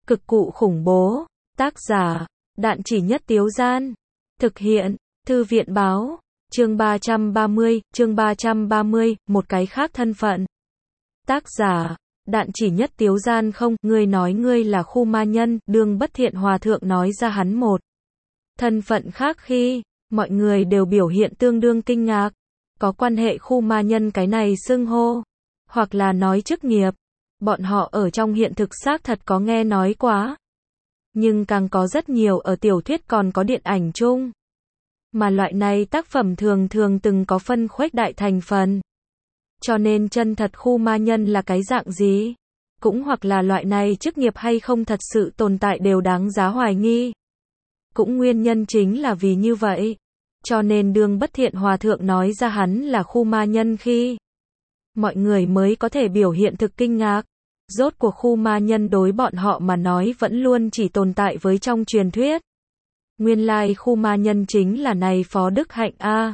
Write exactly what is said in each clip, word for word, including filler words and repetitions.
Cực cụ khủng bố. Tác giả, Đạn Chỉ Nhất Tiếu Gian. Thực hiện, Thư viện Báo. Chương ba trăm ba mươi, chương ba trăm ba mươi, một cái khác thân phận. Tác giả, Đạn Chỉ Nhất Tiếu Gian. Không, ngươi nói ngươi là khu ma nhân, Đương Bất Thiện Hòa Thượng nói ra hắn một thân phận khác khi mọi người đều biểu hiện tương đương kinh ngạc. Có quan hệ khu ma nhân cái này xưng hô, hoặc là nói chức nghiệp, bọn họ ở trong hiện thực xác thật có nghe nói quá. Nhưng càng có rất nhiều ở tiểu thuyết còn có điện ảnh chung. Mà loại này tác phẩm thường thường từng có phân khuếch đại thành phần. Cho nên chân thật khu ma nhân là cái dạng gì? Cũng hoặc là loại này chức nghiệp hay không thật sự tồn tại đều đáng giá hoài nghi. Cũng nguyên nhân chính là vì như vậy. Cho nên Đương Bất Thiện Hòa Thượng nói ra hắn là khu ma nhân khi mọi người mới có thể biểu hiện thực kinh ngạc. Rốt cuộc khu ma nhân đối bọn họ mà nói vẫn luôn chỉ tồn tại với trong truyền thuyết. Nguyên lai khu ma nhân chính là này Phó Đức Hạnh a.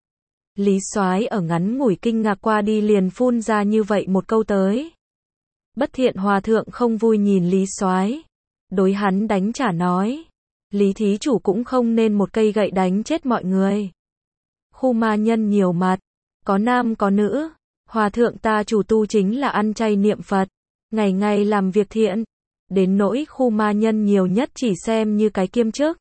Lý Soái ở ngắn ngủi kinh ngạc qua đi liền phun ra như vậy một câu tới. Bất Thiện Hòa Thượng không vui nhìn Lý Soái, đối hắn đánh trả nói, Lý thí chủ cũng không nên một cây gậy đánh chết mọi người. Khu ma nhân nhiều mặt, có nam có nữ, Hòa Thượng ta chủ tu chính là ăn chay niệm Phật, ngày ngày làm việc thiện, đến nỗi khu ma nhân nhiều nhất chỉ xem như cái kiêm chức.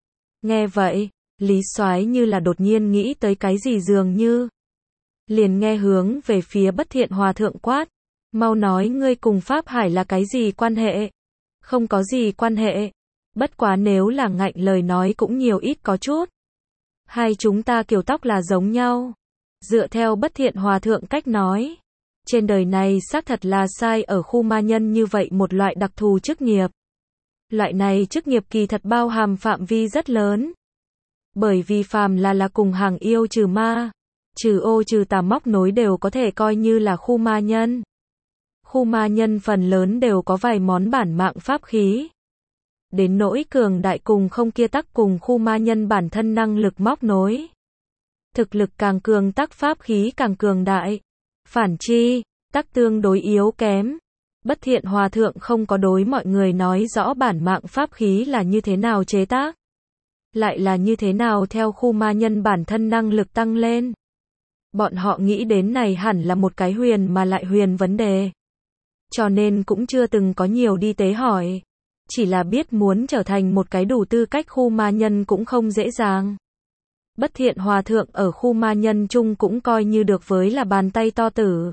Nghe vậy, Lý Soái như là đột nhiên nghĩ tới cái gì dường như. Liền nghe hướng về phía Bất Thiện Hòa Thượng quát, mau nói ngươi cùng Pháp Hải là cái gì quan hệ? Không có gì quan hệ, bất quá nếu là ngạnh lời nói cũng nhiều ít có chút. Hai chúng ta kiểu tóc là giống nhau. Dựa theo Bất Thiện Hòa Thượng cách nói, trên đời này xác thật là sai ở khu ma nhân như vậy một loại đặc thù chức nghiệp. Loại này chức nghiệp kỳ thật bao hàm phạm vi rất lớn. Bởi vì phàm là là cùng hàng yêu trừ ma, trừ ô trừ tà móc nối đều có thể coi như là khu ma nhân. Khu ma nhân phần lớn đều có vài món bản mạng pháp khí. Đến nỗi cường đại cùng không kia tắc cùng khu ma nhân bản thân năng lực móc nối. Thực lực càng cường tắc pháp khí càng cường đại. Phản chi, tắc tương đối yếu kém. Bất Thiện Hòa Thượng không có đối mọi người nói rõ bản mạng pháp khí là như thế nào chế tác. Lại là như thế nào theo khu ma nhân bản thân năng lực tăng lên. Bọn họ nghĩ đến này hẳn là một cái huyền mà lại huyền vấn đề. Cho nên cũng chưa từng có nhiều đi tế hỏi. Chỉ là biết muốn trở thành một cái đủ tư cách khu ma nhân cũng không dễ dàng. Bất Thiện Hòa Thượng ở khu ma nhân chung cũng coi như được với là bàn tay to tử.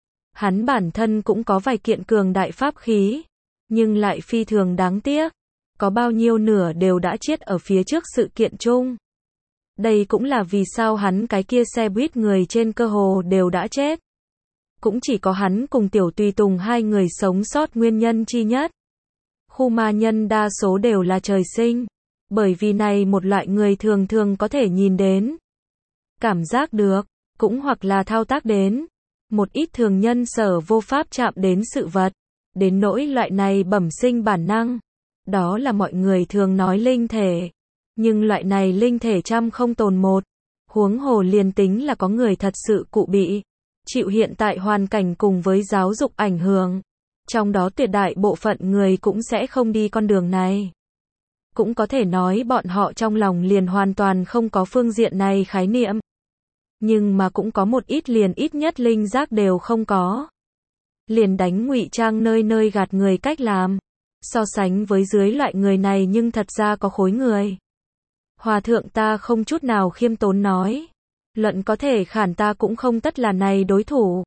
Hắn bản thân cũng có vài kiện cường đại pháp khí, nhưng lại phi thường đáng tiếc. Có bao nhiêu nửa đều đã chết ở phía trước sự kiện chung. Đây cũng là vì sao hắn cái kia xe buýt người trên cơ hồ đều đã chết. Cũng chỉ có hắn cùng Tiểu Tùy Tùng hai người sống sót nguyên nhân chi nhất. Khu ma nhân đa số đều là trời sinh. Bởi vì này một loại người thường thường có thể nhìn đến, cảm giác được, cũng hoặc là thao tác đến. Một ít thường nhân sở vô pháp chạm đến sự vật. Đến nỗi loại này bẩm sinh bản năng. Đó là mọi người thường nói linh thể. Nhưng loại này linh thể trăm không tồn một. Huống hồ liền tính là có người thật sự cụ bị. Chịu hiện tại hoàn cảnh cùng với giáo dục ảnh hưởng. Trong đó tuyệt đại bộ phận người cũng sẽ không đi con đường này. Cũng có thể nói bọn họ trong lòng liền hoàn toàn không có phương diện này khái niệm. Nhưng mà cũng có một ít liền ít nhất linh giác đều không có. Liền đánh ngụy trang nơi nơi gạt người cách làm. So sánh với dưới loại người này nhưng thật ra có khối người. Hòa Thượng ta không chút nào khiêm tốn nói. Luận có thể khản ta cũng không tất là này đối thủ.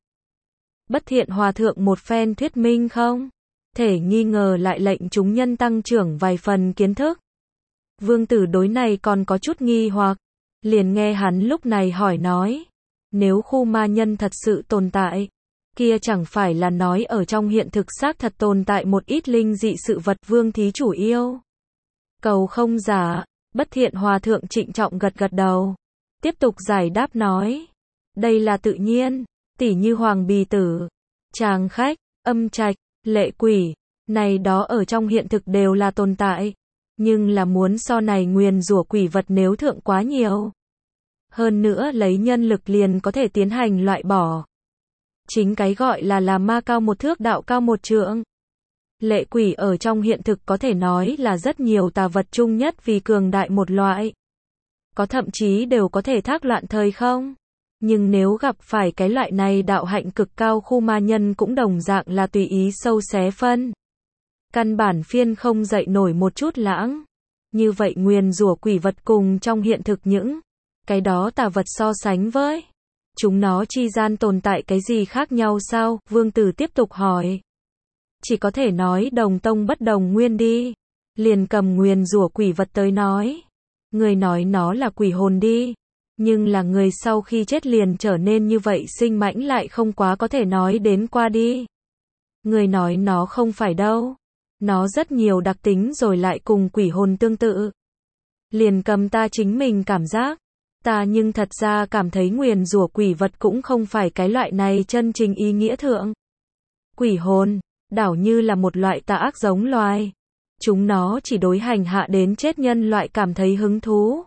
Bất Thiện Hòa Thượng một phen thuyết minh không? Thể nghi ngờ lại lệnh chúng nhân tăng trưởng vài phần kiến thức. Vương tử đối này còn có chút nghi hoặc. Liền nghe hắn lúc này hỏi nói. Nếu khu ma nhân thật sự tồn tại. Kia chẳng phải là nói ở trong hiện thực xác thật tồn tại một ít linh dị sự vật Vương thí chủ yêu. Cầu không giả. Bất Thiện Hòa Thượng trịnh trọng gật gật đầu. Tiếp tục giải đáp nói. Đây là tự nhiên. Tỉ như Hoàng Bì Tử, Tràng Khách, Âm Trạch, Lệ Quỷ. Này đó ở trong hiện thực đều là tồn tại. Nhưng là muốn so này nguyền rủa quỷ vật nếu thượng quá nhiều. Hơn nữa lấy nhân lực liền có thể tiến hành loại bỏ. Chính cái gọi là là ma cao một thước đạo cao một trượng. Lệ quỷ ở trong hiện thực có thể nói là rất nhiều tà vật chung nhất vì cường đại một loại. Có thậm chí đều có thể thác loạn thời không. Nhưng nếu gặp phải cái loại này đạo hạnh cực cao khu ma nhân cũng đồng dạng là tùy ý sâu xé phân. Căn bản phiên không dậy nổi một chút lãng. Như vậy nguyền rủa quỷ vật cùng trong hiện thực những cái đó tà vật so sánh với chúng nó chi gian tồn tại cái gì khác nhau sao? Vương Tử tiếp tục hỏi. Chỉ có thể nói đồng tông bất đồng nguyên đi. Liền cầm nguyền rủa quỷ vật tới nói. Người nói nó là quỷ hồn đi. Nhưng là người sau khi chết liền trở nên như vậy sinh mãnh lại không quá có thể nói đến qua đi. Người nói nó không phải đâu. Nó rất nhiều đặc tính rồi lại cùng quỷ hồn tương tự. Liền cầm ta chính mình cảm giác. Ta nhưng thật ra cảm thấy nguyền rủa quỷ vật cũng không phải cái loại này chân chính ý nghĩa thượng. Quỷ hồn, đảo như là một loại tà ác giống loài. Chúng nó chỉ đối hành hạ đến chết nhân loại cảm thấy hứng thú.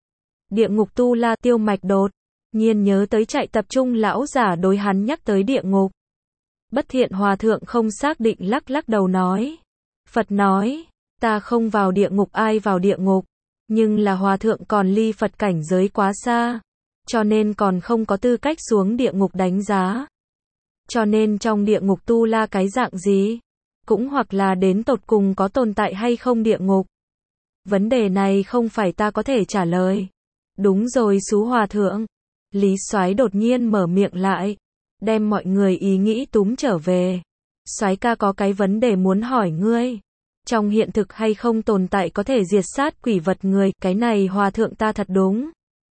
Địa ngục tu la Tiêu Mạch đột nhiên nhớ tới chạy tập trung lão giả đối hắn nhắc tới địa ngục. Bất Thiện Hòa Thượng không xác định lắc lắc đầu nói. Phật nói, ta không vào địa ngục ai vào địa ngục. Nhưng là Hòa Thượng còn ly Phật cảnh giới quá xa. Cho nên còn không có tư cách xuống địa ngục đánh giá. Cho nên trong địa ngục tu la cái dạng gì? Cũng hoặc là đến tột cùng có tồn tại hay không địa ngục? Vấn đề này không phải ta có thể trả lời. Đúng rồi Xú Hòa Thượng. Lý Soái đột nhiên mở miệng lại. Đem mọi người ý nghĩ túm trở về. Soái ca có cái vấn đề muốn hỏi ngươi. Trong hiện thực hay không tồn tại có thể diệt sát quỷ vật người, cái này Hòa Thượng ta thật đúng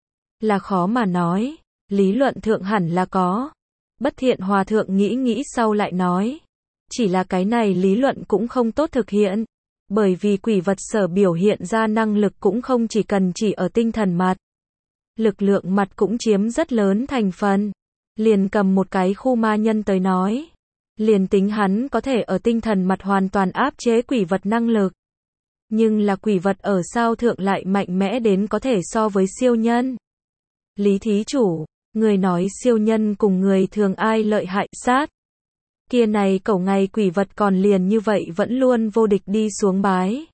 là khó mà nói. Lý luận thượng hẳn là có. Bất Thiện Hòa Thượng nghĩ nghĩ sau lại nói. Chỉ là cái này lý luận cũng không tốt thực hiện. Bởi vì quỷ vật sở biểu hiện ra năng lực cũng không chỉ cần chỉ ở tinh thần mặt. Lực lượng mặt cũng chiếm rất lớn thành phần. Liền cầm một cái khu ma nhân tới nói. Liền tính hắn có thể ở tinh thần mặt hoàn toàn áp chế quỷ vật năng lực. Nhưng là quỷ vật ở sao thượng lại mạnh mẽ đến có thể so với siêu nhân. Lý thí chủ, người nói siêu nhân cùng người thường ai lợi hại sát. Kia này cẩu ngày quỷ vật còn liền như vậy vẫn luôn vô địch đi xuống bái.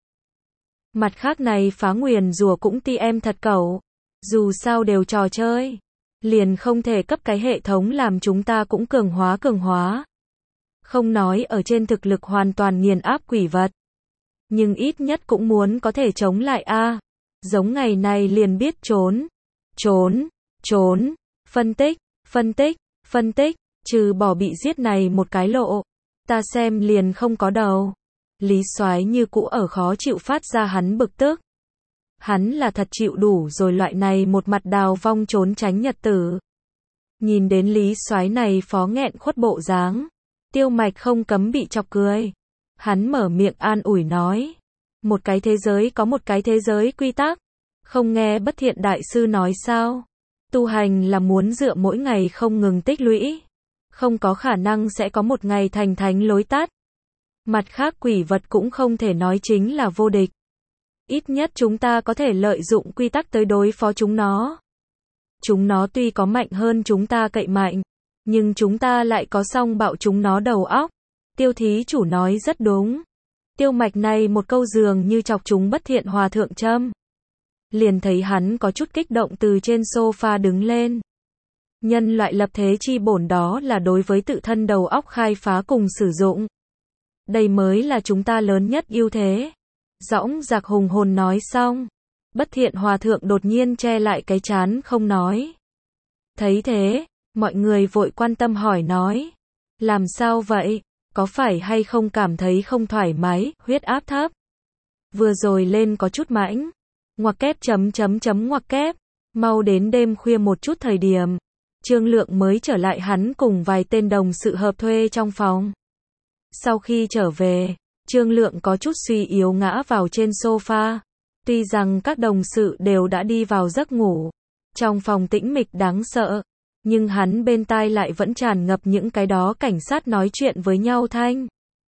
Mặt khác này phá nguyền rủa cũng ti em thật cẩu. Dù sao đều trò chơi. Liền không thể cấp cái hệ thống làm chúng ta cũng cường hóa cường hóa. Không nói ở trên thực lực hoàn toàn nghiền áp quỷ vật. Nhưng ít nhất cũng muốn có thể chống lại a. Giống ngày này liền biết trốn. Trốn, trốn, phân tích, phân tích, phân tích, trừ bỏ bị giết này một cái lộ. Ta xem liền không có đầu. Lý Soái như cũ ở khó chịu phát ra hắn bực tức. Hắn là thật chịu đủ rồi loại này một mặt đào vong trốn tránh nhật tử. Nhìn đến Lý Soái này phó nghẹn khuất bộ dáng. Tiêu Mạch không cấm bị chọc cười. Hắn mở miệng an ủi nói. Một cái thế giới có một cái thế giới quy tắc. Không nghe Bất Thiện Đại Sư nói sao? Tu hành là muốn dựa mỗi ngày không ngừng tích lũy. Không có khả năng sẽ có một ngày thành thánh lối tắt. Mặt khác quỷ vật cũng không thể nói chính là vô địch. Ít nhất chúng ta có thể lợi dụng quy tắc tới đối phó chúng nó. Chúng nó tuy có mạnh hơn chúng ta cậy mạnh. Nhưng chúng ta lại có song bạo chúng nó đầu óc. Tiêu thí chủ nói rất đúng. Tiêu Mạch này một câu dường như chọc chúng Bất Thiện Hòa Thượng châm. Liền thấy hắn có chút kích động từ trên sofa đứng lên. Nhân loại lập thế chi bổn đó là đối với tự thân đầu óc khai phá cùng sử dụng. Đây mới là chúng ta lớn nhất ưu thế. Dõng dạc hùng hồn nói xong. Bất Thiện Hòa Thượng đột nhiên che lại cái trán không nói. Thấy thế, mọi người vội quan tâm hỏi nói. Làm sao vậy? Có phải hay không cảm thấy không thoải mái, huyết áp thấp? Vừa rồi lên có chút mãnh. Ngoặc kép chấm chấm chấm ngoặc kép. Mau đến đêm khuya một chút thời điểm. Trương Lượng mới trở lại hắn cùng vài tên đồng sự hợp thuê trong phòng. Sau khi trở về, Trương Lượng có chút suy yếu ngã vào trên sofa. Tuy rằng các đồng sự đều đã đi vào giấc ngủ. Trong phòng tĩnh mịch đáng sợ. Nhưng hắn bên tai lại vẫn tràn ngập những cái đó cảnh sát nói chuyện với nhau thanh.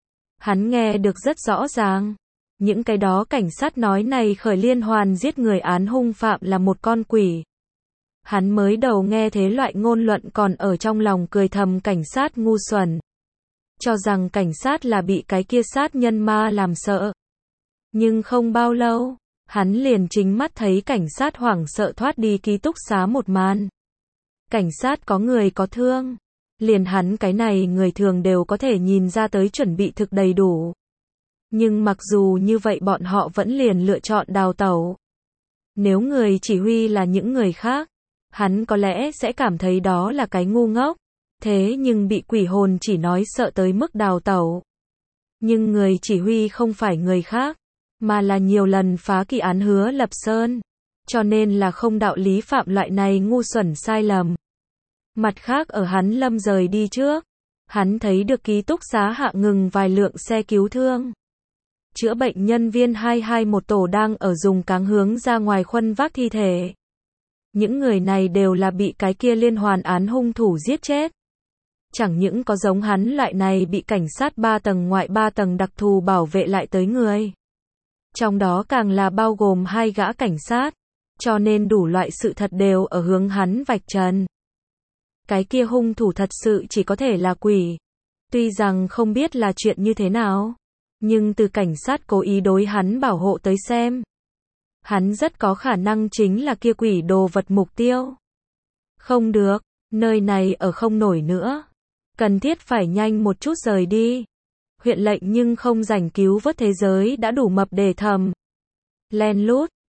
Hắn nghe được rất rõ ràng. Những cái đó cảnh sát nói này khởi liên hoàn giết người án hung phạm là một con quỷ. Hắn mới đầu nghe thế loại ngôn luận còn ở trong lòng cười thầm cảnh sát ngu xuẩn. cho rằng cảnh sát là bị cái kia sát nhân ma làm sợ. Nhưng không bao lâu, hắn liền chính mắt thấy cảnh sát hoảng sợ thoát đi ký túc xá một màn. Cảnh sát có người có thương. Liền hắn cái này người thường đều có thể nhìn ra tới chuẩn bị thực đầy đủ. Nhưng mặc dù như vậy bọn họ vẫn liền lựa chọn đào tẩu. Nếu người chỉ huy là những người khác, hắn có lẽ sẽ cảm thấy đó là cái ngu ngốc. Thế nhưng bị quỷ hồn chỉ nói sợ tới mức đào tẩu. Nhưng người chỉ huy không phải người khác, mà là nhiều lần phá kỳ án Hứa Lập Sơn. Cho nên là không đạo lý phạm loại này ngu xuẩn sai lầm. Mặt khác ở hắn lâm rời đi trước, hắn thấy được ký túc xá hạ ngừng vài lượng xe cứu thương. Chữa bệnh nhân viên hai hai một tổ đang ở dùng cáng hướng ra ngoài khuân vác thi thể. Những người này đều là bị cái kia liên hoàn án hung thủ giết chết. Chẳng những có giống hắn loại này bị cảnh sát ba tầng ngoại ba tầng đặc thù bảo vệ lại tới người. Trong đó càng là bao gồm hai gã cảnh sát, cho nên đủ loại sự thật đều ở hướng hắn vạch trần. Cái kia hung thủ thật sự chỉ có thể là quỷ. Tuy rằng không biết là chuyện như thế nào, nhưng từ cảnh sát cố ý đối hắn bảo hộ tới xem, hắn rất có khả năng chính là kia quỷ đồ vật mục tiêu. Không được, nơi này ở không nổi nữa. Cần thiết phải nhanh một chút rời đi. Huyện lệnh nhưng không rảnh cứu vớt thế giới đã đủ mập để thầm. Len lút,